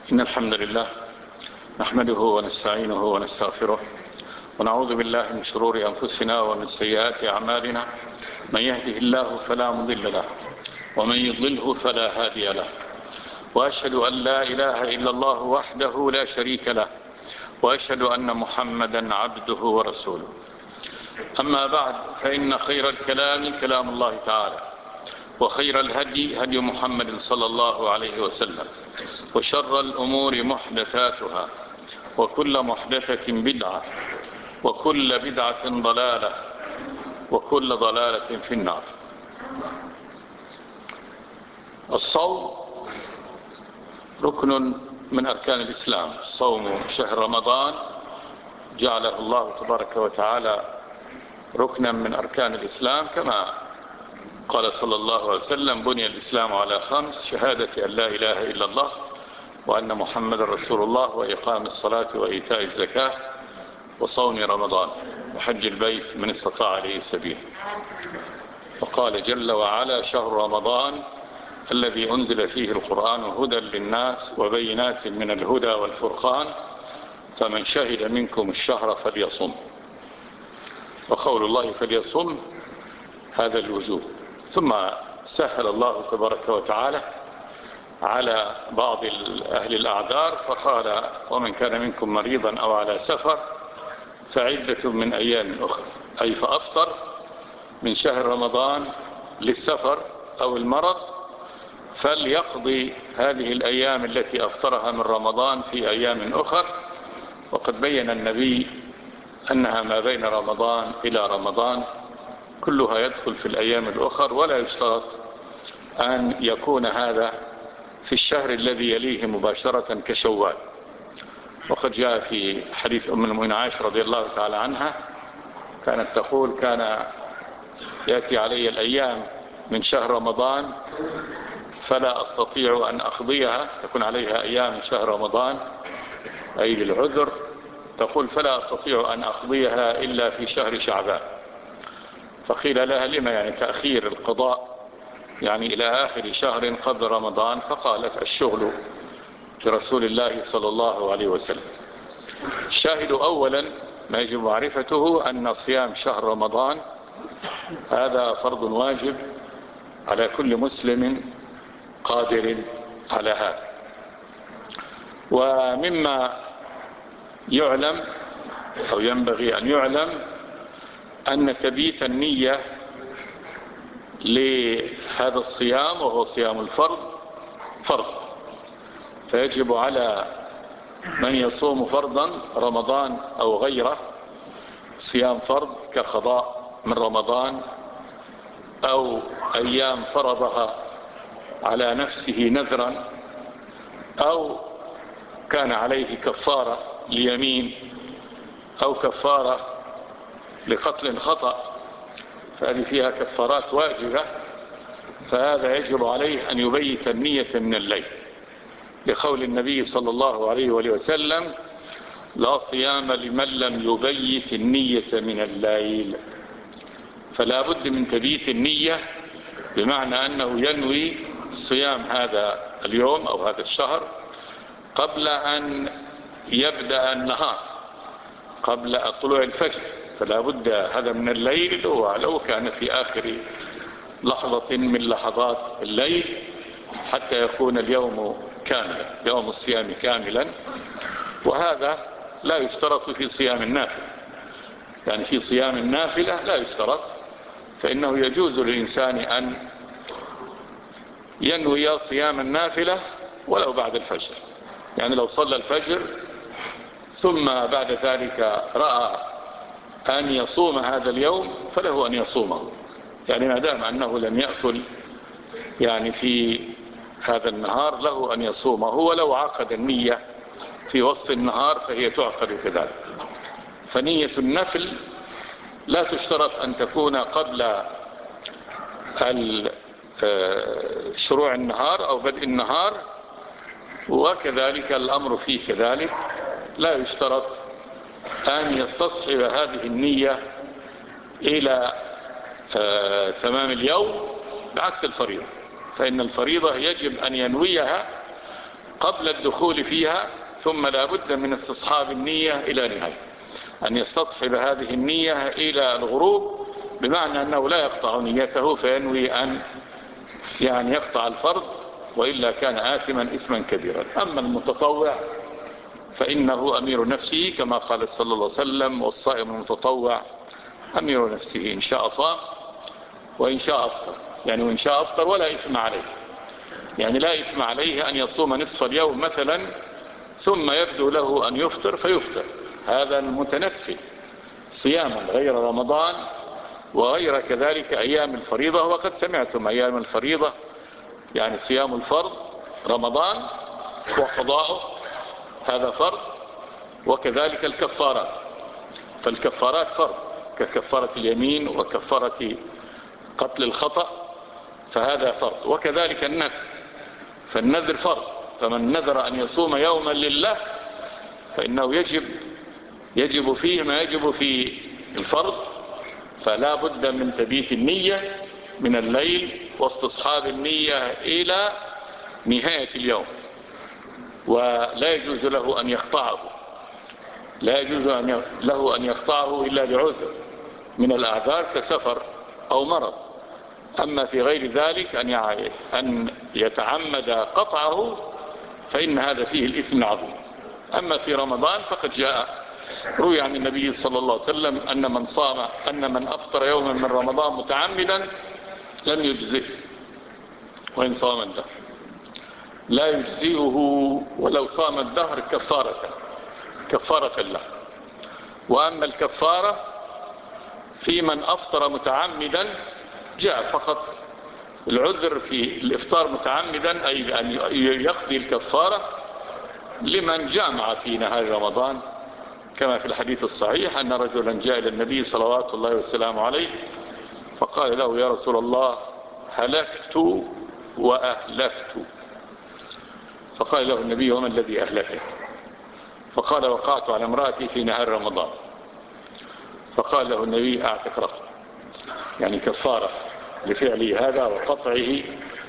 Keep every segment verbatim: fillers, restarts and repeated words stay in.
إن الحمد لله نحمده ونستعينه ونستغفره ونعوذ بالله من شرور أنفسنا ومن سيئات أعمالنا. من يهده الله فلا مضل له ومن يضلله فلا هادي له، وأشهد أن لا إله إلا الله وحده لا شريك له، وأشهد أن محمدا عبده ورسوله. أما بعد، فإن خير الكلام كلام الله تعالى، وخير الهدي هدي محمد صلى الله عليه وسلم، وشر الأمور محدثاتها، وكل محدثة بدعة، وكل بدعة ضلالة، وكل ضلالة في النار. الصوم ركن من أركان الإسلام. صوم شهر رمضان جعله الله تبارك وتعالى ركنا من أركان الإسلام، كما قال صلى الله عليه وسلم: بني الإسلام على خمس: شهادة أن لا إله إلا الله وأن محمد رسول الله، وإقام الصلاة وإيتاء الزكاة وصوم رمضان وحج البيت من استطاع إليه السبيل. وقال جل وعلا: شهر رمضان الذي أنزل فيه القرآن هدى للناس وبينات من الهدى والفرقان فمن شهد منكم الشهر فليصم. وقول الله فليصم هذا الوجوب. ثم سهل الله تبارك وتعالى على بعض أهل الأعذار فقال: ومن كان منكم مريضا أو على سفر فعدة من أيام أخرى، أي فأفطر من شهر رمضان للسفر أو المرض فليقضي هذه الأيام التي أفطرها من رمضان في أيام أخر. وقد بين النبي أنها ما بين رمضان إلى رمضان كلها يدخل في الأيام الأخر، ولا يشترط أن يكون هذا في الشهر الذي يليه مباشرة كشوال. وقد جاء في حديث أم المؤمنين عائشة رضي الله تعالى عنها كانت تقول: كان يأتي علي الأيام من شهر رمضان فلا أستطيع أن أقضيها، تكون عليها أيام من شهر رمضان أي للعذر، تقول: فلا أستطيع أن أقضيها إلا في شهر شعبان. فقيل لها: لما يعني تأخير القضاء يعني إلى آخر شهر قبل رمضان؟ فقالت: الشغل لرسول الله صلى الله عليه وسلم. الشاهد أولا ما يجب معرفته أن صيام شهر رمضان هذا فرض واجب على كل مسلم قادر على هذا. ومما يعلم أو ينبغي أن يعلم أن تبيت النية لهذا الصيام وهو صيام الفرض فرض، فيجب على من يصوم فرضا رمضان أو غيره صيام فرض كقضاء من رمضان أو أيام فرضها على نفسه نذرا، أو كان عليه كفارة ليمين أو كفارة لقتل خطأ، فهذه فيها كفارات واجبة. فهذا يجب عليه أن يبيت النية من الليل، لقول النبي صلى الله عليه وآله وسلم: لا صيام لمن لم يبيت النية من الليل. فلا بد من تبيت النية، بمعنى أنه ينوي صيام هذا اليوم أو هذا الشهر قبل أن يبدأ النهار، قبل طلوع الفجر. فلا بد هذا من الليل، ولو كان في آخر لحظة من لحظات الليل، حتى يكون اليوم كاملا، يوم الصيام كاملا. وهذا لا يشترط في صيام النافلة، يعني في صيام النافلة لا يشترط، فإنه يجوز للإنسان أن ينوي صيام النافلة ولو بعد الفجر. يعني لو صلى الفجر ثم بعد ذلك رأى أن يصوم هذا اليوم فله أن يصومه، يعني ما دام أنه لم يأكل يعني في هذا النهار له أن يصومه، ولو عقد النية في وسط النهار فهي تعقد كذلك. فنية النفل لا تشترط أن تكون قبل شروع النهار أو بدء النهار، وكذلك الأمر فيه كذلك. لا يشترط أن يستصحب هذه النية إلى تمام اليوم، بعكس الفريضة، فإن الفريضة يجب أن ينويها قبل الدخول فيها، ثم لا بد من استصحاب النية إلى نهاية، أن يستصحب هذه النية إلى الغروب، بمعنى أنه لا يقطع نيته فينوي أن يعني يقطع الفرض، وإلا كان آثما إثما كبيرا. أما المتطوع فإنه أمير نفسه كما قال صلى الله عليه وسلم: والصائم المتطوع أمير نفسه، إن شاء صام وإن شاء أفطر. يعني وإن شاء أفطر ولا إثم عليه، يعني لا إثم عليه أن يصوم نصف اليوم مثلا ثم يبدو له أن يفطر فيفطر، هذا المتنفل صياما غير رمضان وغير كذلك أيام الفريضة. وقد سمعتم أيام الفريضة يعني صيام الفرض رمضان وقضاؤه هذا فرض، وكذلك الكفارات، فالكفارات فرض ككفارة اليمين وكفارة قتل الخطأ، فهذا فرض. وكذلك النذر، فالنذر فرض، فمن نذر أن يصوم يوما لله فإنه يجب يجب فيه ما يجب في الفرض، فلا بد من تبييت النية من الليل واستصحاب النية إلى نهاية اليوم، ولا يجوز له أن يقطعه لا يجوز له أن يقطعه إلا بعذر من الأعذار كسفر أو مرض. أما في غير ذلك أن أن يتعمد قطعه فإن هذا فيه الإثم العظيم. أما في رمضان فقد جاء روي عن النبي صلى الله عليه وسلم أن من صام أن من أفطر يوما من رمضان متعمدا لم يجزئه وإن صام الدهر، لا يجزئه ولو صام الدهر كفارة كفارة له. وأما الكفارة في من أفطر متعمدا جاء فقط العذر في الإفطار متعمدا، أي أن يقضي الكفارة لمن جامع في نهار رمضان، كما في الحديث الصحيح أن رجلا جاء إلى النبي صلوات الله والسلام عليه فقال له: يا رسول الله هلكت وأهلكت. فقال له النبي: وما الذي أهلكك؟ فقال: وقعت على امرأتي في نهار رمضان. فقال له النبي: أعتق رقبة، يعني كفارة لفعله هذا وقطعه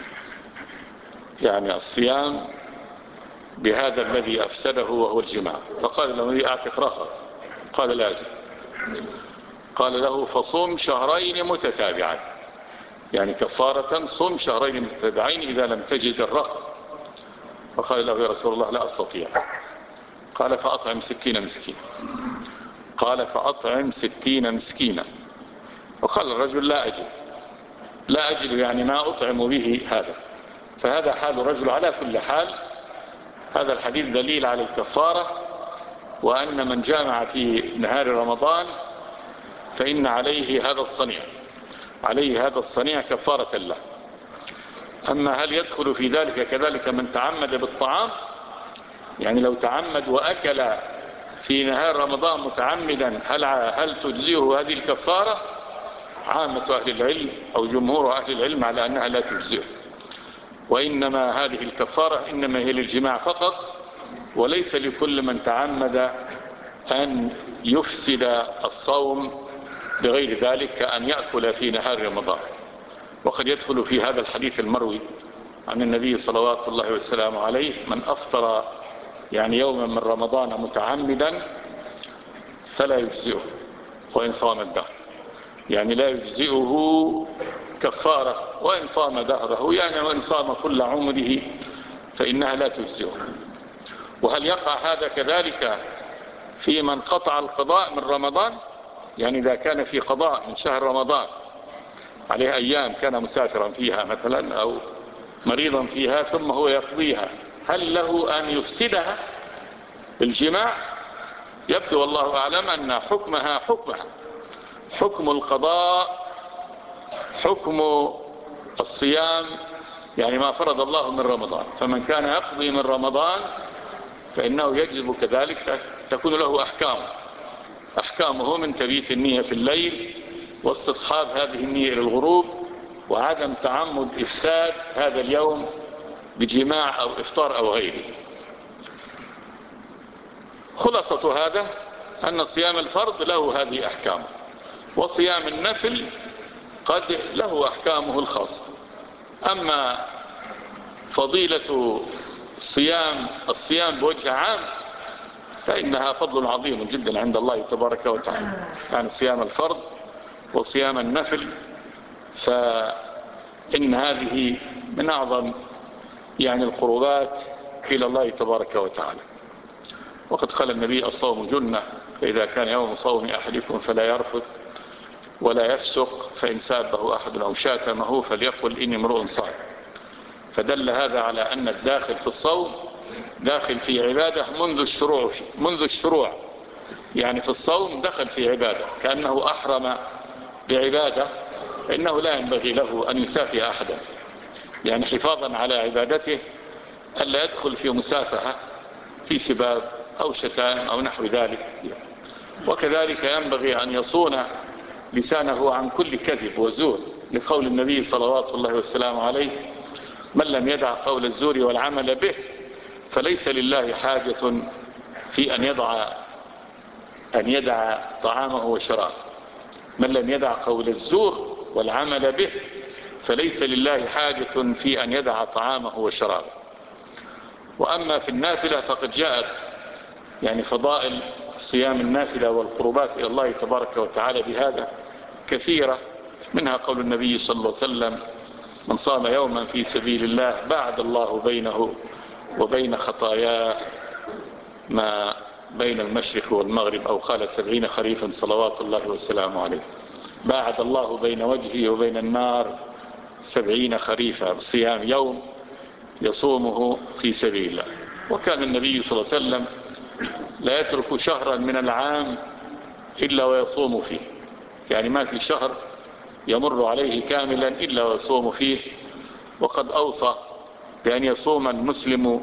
يعني الصيام بهذا الذي أفسده وهو الجماع. فقال له النبي: أعتق رقبة. قال: لا أجل. قال له: فصوم شهرين متتابعين، يعني كفارة صوم شهرين متتابعين إذا لم تجد الرقبة. فقال له: يا رسول الله لا أستطيع. قال: فأطعم ستين مسكينا. قال: فأطعم ستين مسكينا. وقال الرجل: لا أجد لا أجد يعني ما أطعم به هذا. فهذا حال الرجل. على كل حال هذا الحديث دليل على الكفارة، وأن من جامع في نهار رمضان فإن عليه هذا الصنيع عليه هذا الصنيع كفارة له. أما هل يدخل في ذلك كذلك من تعمد بالطعام؟ يعني لو تعمد وأكل في نهار رمضان متعمدا هل هل تجزيه هذه الكفارة؟ عامة أهل العلم أو جمهور أهل العلم على أنها لا تجزيه، وإنما هذه الكفارة إنما هي للجماع فقط، وليس لكل من تعمد أن يفسد الصوم بغير ذلك كأن يأكل في نهار رمضان. وقد يدخل في هذا الحديث المروي عن النبي صلوات الله والسلام عليه: من أفطر يعني يوما من رمضان متعمدا فلا يجزئه وإن صام الدهر، يعني لا يجزئه كفارة وإن صام دهره، يعني وإن صام كل عمره فإنها لا تجزئه. وهل يقع هذا كذلك في من قطع القضاء من رمضان؟ يعني إذا كان في قضاء من شهر رمضان عليه أيام كان مسافرا فيها مثلا أو مريضا فيها ثم هو يقضيها، هل له أن يفسدها بالجماع؟ يبدو والله أعلم أن حكمها حكمها حكم القضاء حكم الصيام، يعني ما فرض الله من رمضان. فمن كان يقضي من رمضان فإنه يجب كذلك تكون له أحكام أحكامه من تبييت النية في الليل واستصحاب هذه النية إلى الغروب، وعدم تعمد إفساد هذا اليوم بجماع أو إفطار أو غيره. خلاصة هذا أن صيام الفرض له هذه أحكام، وصيام النفل قد له أحكامه الخاصة. أما فضيلة صيام الصيام بوجه عام فإنها فضل عظيم جدا عند الله تبارك وتعالى، يعني صيام الفرض وصيام النفل، فإن هذه من أعظم يعني القربات إلى الله تبارك وتعالى. وقد قال النبي الصوم جنة، فإذا كان يوم صوم أحدكم فلا يرفث ولا يفسق، فإن سابه أحد أو شاتمه فليقل إني امرؤ صائم. فدل هذا على أن الداخل في الصوم داخل في عبادة منذ الشروع منذ الشروع يعني في الصوم دخل في عبادة، كأنه أحرم بعبادة، فإنه لا ينبغي له أن يسافي أحدا، يعني حفاظا على عبادته ألا يدخل في مسافهة في سباب أو شتائم أو نحو ذلك. وكذلك ينبغي أن يصون لسانه عن كل كذب وزور، لقول النبي صلوات الله والسلام عليه: من لم يدع قول الزور والعمل به فليس لله حاجة في أن يدع أن يدع طعامه وشرابه. من لم يدع قول الزور والعمل به فليس لله حاجة في أن يدع طعامه وشرابه. وأما في النافلة فقد جاءت يعني فضائل صيام النافلة والقربات إلى الله تبارك وتعالى بهذا كثيرة، منها قول النبي صلى الله عليه وسلم: من صام يوما في سبيل الله باعد الله بينه وبين خطاياه ما بين المشرق والمغرب، أو قال سبعين خريفا صلوات الله والسلام عليه. باعد الله بين وجهه وبين النار سبعين خريفا بصيام يوم يصومه في سبيل الله. وكان النبي صلى الله عليه وسلم لا يترك شهرا من العام إلا ويصوم فيه، يعني ما في شهر يمر عليه كاملا إلا ويصوم فيه. وقد أوصى بأن يصوم المسلم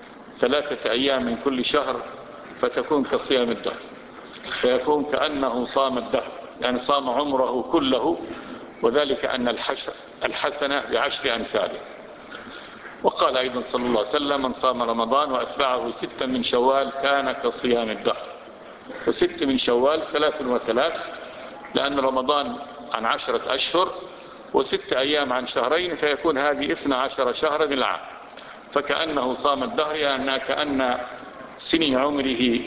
ثلاثة أيام من كل شهر فتكون كصيام الدهر، فيكون كأنه صام الدهر، يعني صام عمره كله، وذلك أن الحسنة بعشر أمثاله. وقال أيضا صلى الله عليه وسلم: من صام رمضان وأتبعه ستا من شوال كان كصيام الدهر. وست من شوال ثلاث وثلاث، لأن رمضان عن عشرة أشهر وست أيام عن شهرين، فيكون هذه اثنى عشر شهرا العام، فكأنه صام الدهر، يعني كأن سنين عمره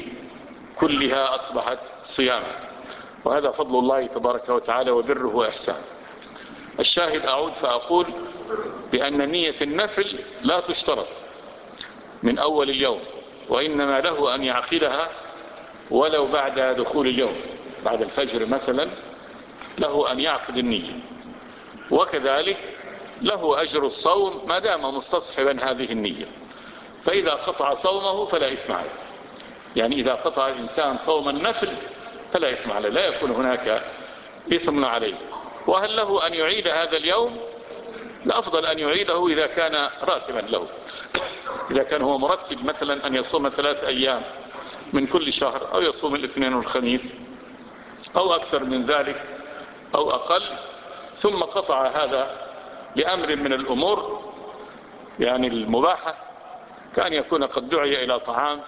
كلها أصبحت صياما. وهذا فضل الله تبارك وتعالى وبره وإحسانه. الشاهد أعود فأقول بأن نية النفل لا تشترط من أول اليوم، وإنما له أن يعقدها ولو بعد دخول اليوم، بعد الفجر مثلا له أن يعقد النية. وكذلك له أجر الصوم ما دام مستصحبا هذه النية، فإذا قطع صومه فلا إثم عليه. يعني إذا قطع الإنسان صوم النفل فلا إثم عليه، لا يكون هناك إثم عليه. وهل له أن يعيد هذا اليوم؟ الأفضل أن يعيده إذا كان راتبا له، إذا كان هو مرتب مثلا أن يصوم ثلاث أيام من كل شهر، أو يصوم الاثنين والخميس أو أكثر من ذلك أو أقل، ثم قطع هذا لأمر من الأمور يعني المباحة، كأن يكون قد دعي إلى طعام،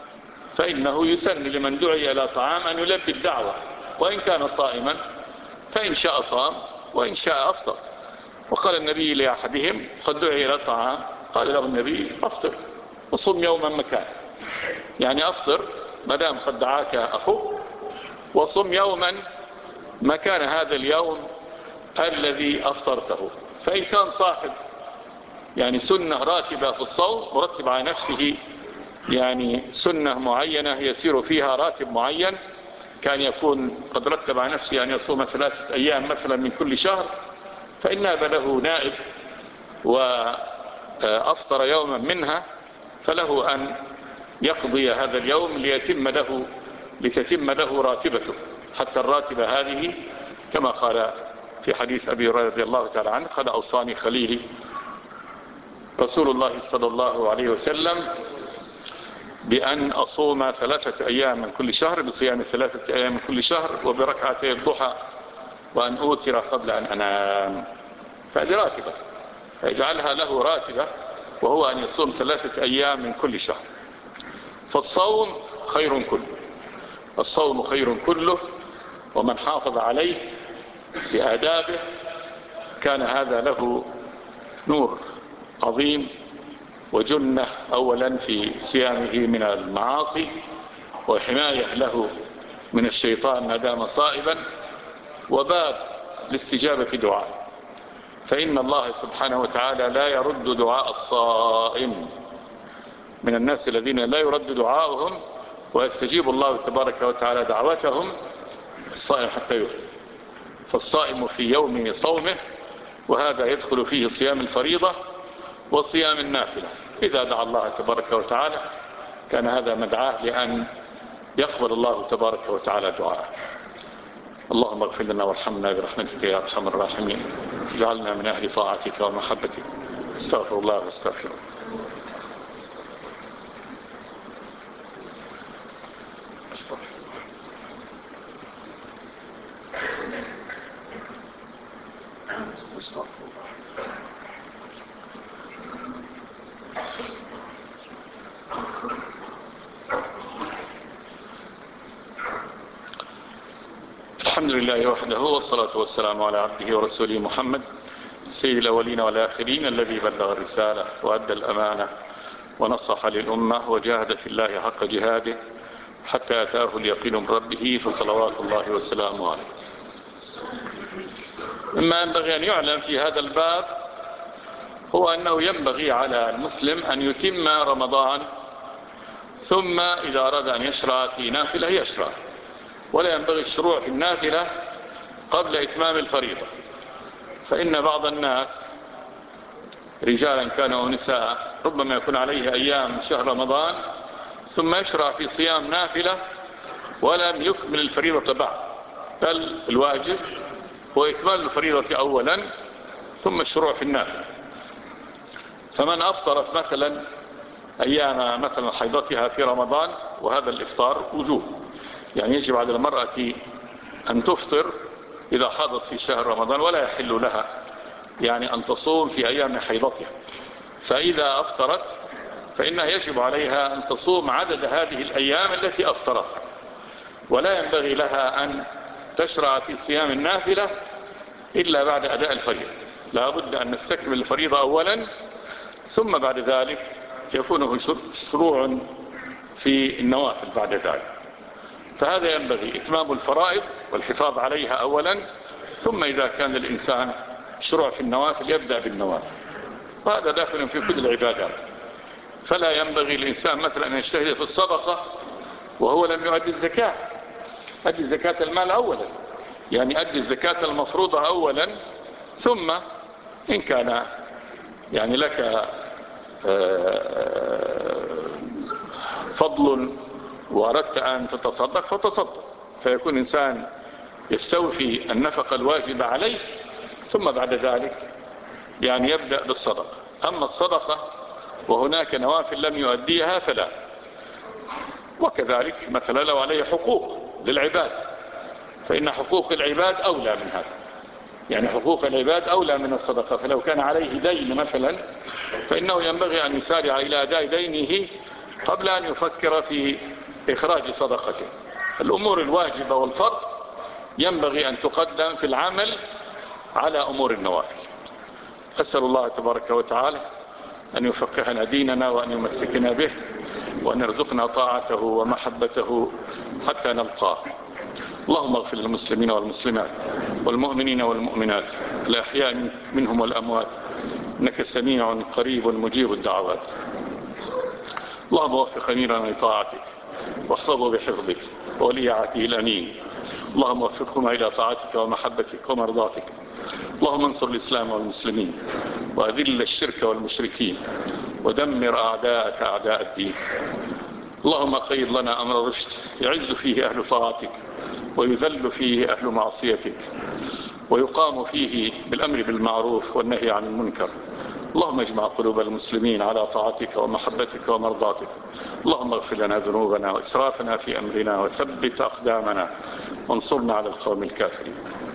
فإنه يسن لمن دعي إلى طعام أن يلبي الدعوة، وإن كان صائما فإن شاء صام وإن شاء أفطر. وقال النبي لأحدهم قد دعي إلى طعام، قال له النبي: أفطر وصم يوما مكان، يعني أفطر مدام قد دعاك أخوك، وصم يوما مكان هذا اليوم الذي أفطرته. فإن كان صاحب يعني سنة راتبة في الصوم، مرتب على نفسه يعني سنة معينة يسير فيها راتب معين، كان يكون قد رتب على نفسه أن يصوم ثلاثة أيام مثلا من كل شهر، فإن ناب له نائب وأفطر يوما منها فله أن يقضي هذا اليوم ليتم له لتتم له راتبته، حتى الراتبة هذه كما قال في حديث أبي هريرة رضي الله تعالى عنه: قد أوصاني خليلي رسول الله صلى الله عليه وسلم بأن أصوم ثلاثة أيام من كل شهر، بصيام ثلاثة أيام من كل شهر، وبركعتي الضحى، وأن أوتر قبل أن أنام. فهذه راتبة، فيجعلها له راتبة، وهو أن يصوم ثلاثة أيام من كل شهر. فالصوم خير كله، الصوم خير كله، ومن حافظ عليه بآدابه كان هذا له نور عظيم وجنة أولا في صيامه من المعاصي، وحماية له من الشيطان ما دام صائبا، وباب لاستجابة دعاء. فإن الله سبحانه وتعالى لا يرد دعاء الصائم. من الناس الذين لا يرد دعاؤهم ويستجيب الله تبارك وتعالى دعوتهم الصائم حتى يفطر. فالصائم في يوم صومه، وهذا يدخل فيه صيام الفريضة وصيام النافلة. إذا دعا الله تبارك وتعالى كان هذا مدعاه لأن يقبل الله تبارك وتعالى دعاءه. اللهم اغفر لنا وارحمنا برحمتك يا أرحم الراحمين، اجعلنا من أهل طاعتك ومحبتك. استغفر الله واستغفره. الحمد لله وحده، والصلاة والسلام على عبده ورسوله محمد سيد الأولين والآخرين، الذي بلغ الرسالة وأدى الأمانة ونصح للأمة وجاهد في الله حق جهاده حتى أتاه اليقين من ربه، فصلوات الله وسلامه عليه. مما ينبغي أن يعلم في هذا الباب هو أنه ينبغي على المسلم أن يتم رمضان، ثم إذا أراد أن يشرع في نافلة يشرع، ولا ينبغي الشروع في النافلة قبل إتمام الفريضة. فإن بعض الناس رجالا كانوا ونساء ربما يكون عليه أيام شهر رمضان ثم يشرع في صيام نافلة ولم يكمل الفريضة بعد، بل الواجب هو إكمال الفريضة أولا ثم الشروع في النافلة. فمن أفطرت مثلا أيام مثلا حيضتها في رمضان، وهذا الإفطار وجوب، يعني يجب على المرأة أن تفطر إذا حاضت في شهر رمضان، ولا يحل لها يعني أن تصوم في أيام حيضتها. فإذا أفطرت فإنها يجب عليها أن تصوم عدد هذه الأيام التي أفطرتها، ولا ينبغي لها أن تشرع في صيام النافلة إلا بعد أداء الفريضة. لا بد أن نستكمل الفريضة أولا، ثم بعد ذلك يكون شروع في النوافل بعد ذلك. فهذا ينبغي إتمام الفرائض والحفاظ عليها أولا، ثم إذا كان الإنسان شروع في النوافل يبدأ بالنوافل، وهذا داخل في كل العبادات. فلا ينبغي الإنسان مثلا أن يجتهد في الصدقة وهو لم يؤدي الزكاة. أدي زكاة المال أولا، يعني أدي الزكاة المفروضة أولا، ثم إن كان يعني لك فضل وأردت أن تتصدق فتصدق، فيكون إنسان يستوفي النفقة الواجبة عليه، ثم بعد ذلك يعني يبدأ بالصدقة. أما الصدقة وهناك نوافل لم يؤديها فلا. وكذلك مثلا لو عليه حقوق للعباد، فإن حقوق العباد أولى من هذا، يعني حقوق العباد أولى من الصدقة. فلو كان عليه دين مثلا فإنه ينبغي أن يسارع إلى أداء دينه قبل أن يفكر في إخراج صدقته. الأمور الواجبة والفرض ينبغي أن تقدم في العمل على أمور النوافل. أسأل الله تبارك وتعالى أن يفقهنا ديننا وأن يمسكنا به وأن يرزقنا طاعته ومحبته حتى نلقاه. اللهم اغفر للمسلمين والمسلمات والمؤمنين والمؤمنات الأحياء منهم والأموات، إنك سميع قريب مجيب الدعوات. اللهم وفق أميرنا لطاعتك واحفظه بحفظك وولي عهده الأمين. اللهم وفقهما إلى طاعتك ومحبتك ومرضاتك. اللهم انصر الإسلام والمسلمين وأذل الشرك والمشركين ودمر أعداءك أعداء الدين. اللهم قيض لنا أمر رشد يعز فيه أهل طاعتك ويذل فيه أهل معصيتك، ويقام فيه بالأمر بالمعروف والنهي عن المنكر. اللهم اجمع قلوب المسلمين على طاعتك ومحبتك ومرضاتك. اللهم اغفر لنا ذنوبنا وإسرافنا في أمرنا وثبت أقدامنا وانصرنا على القوم الكافرين.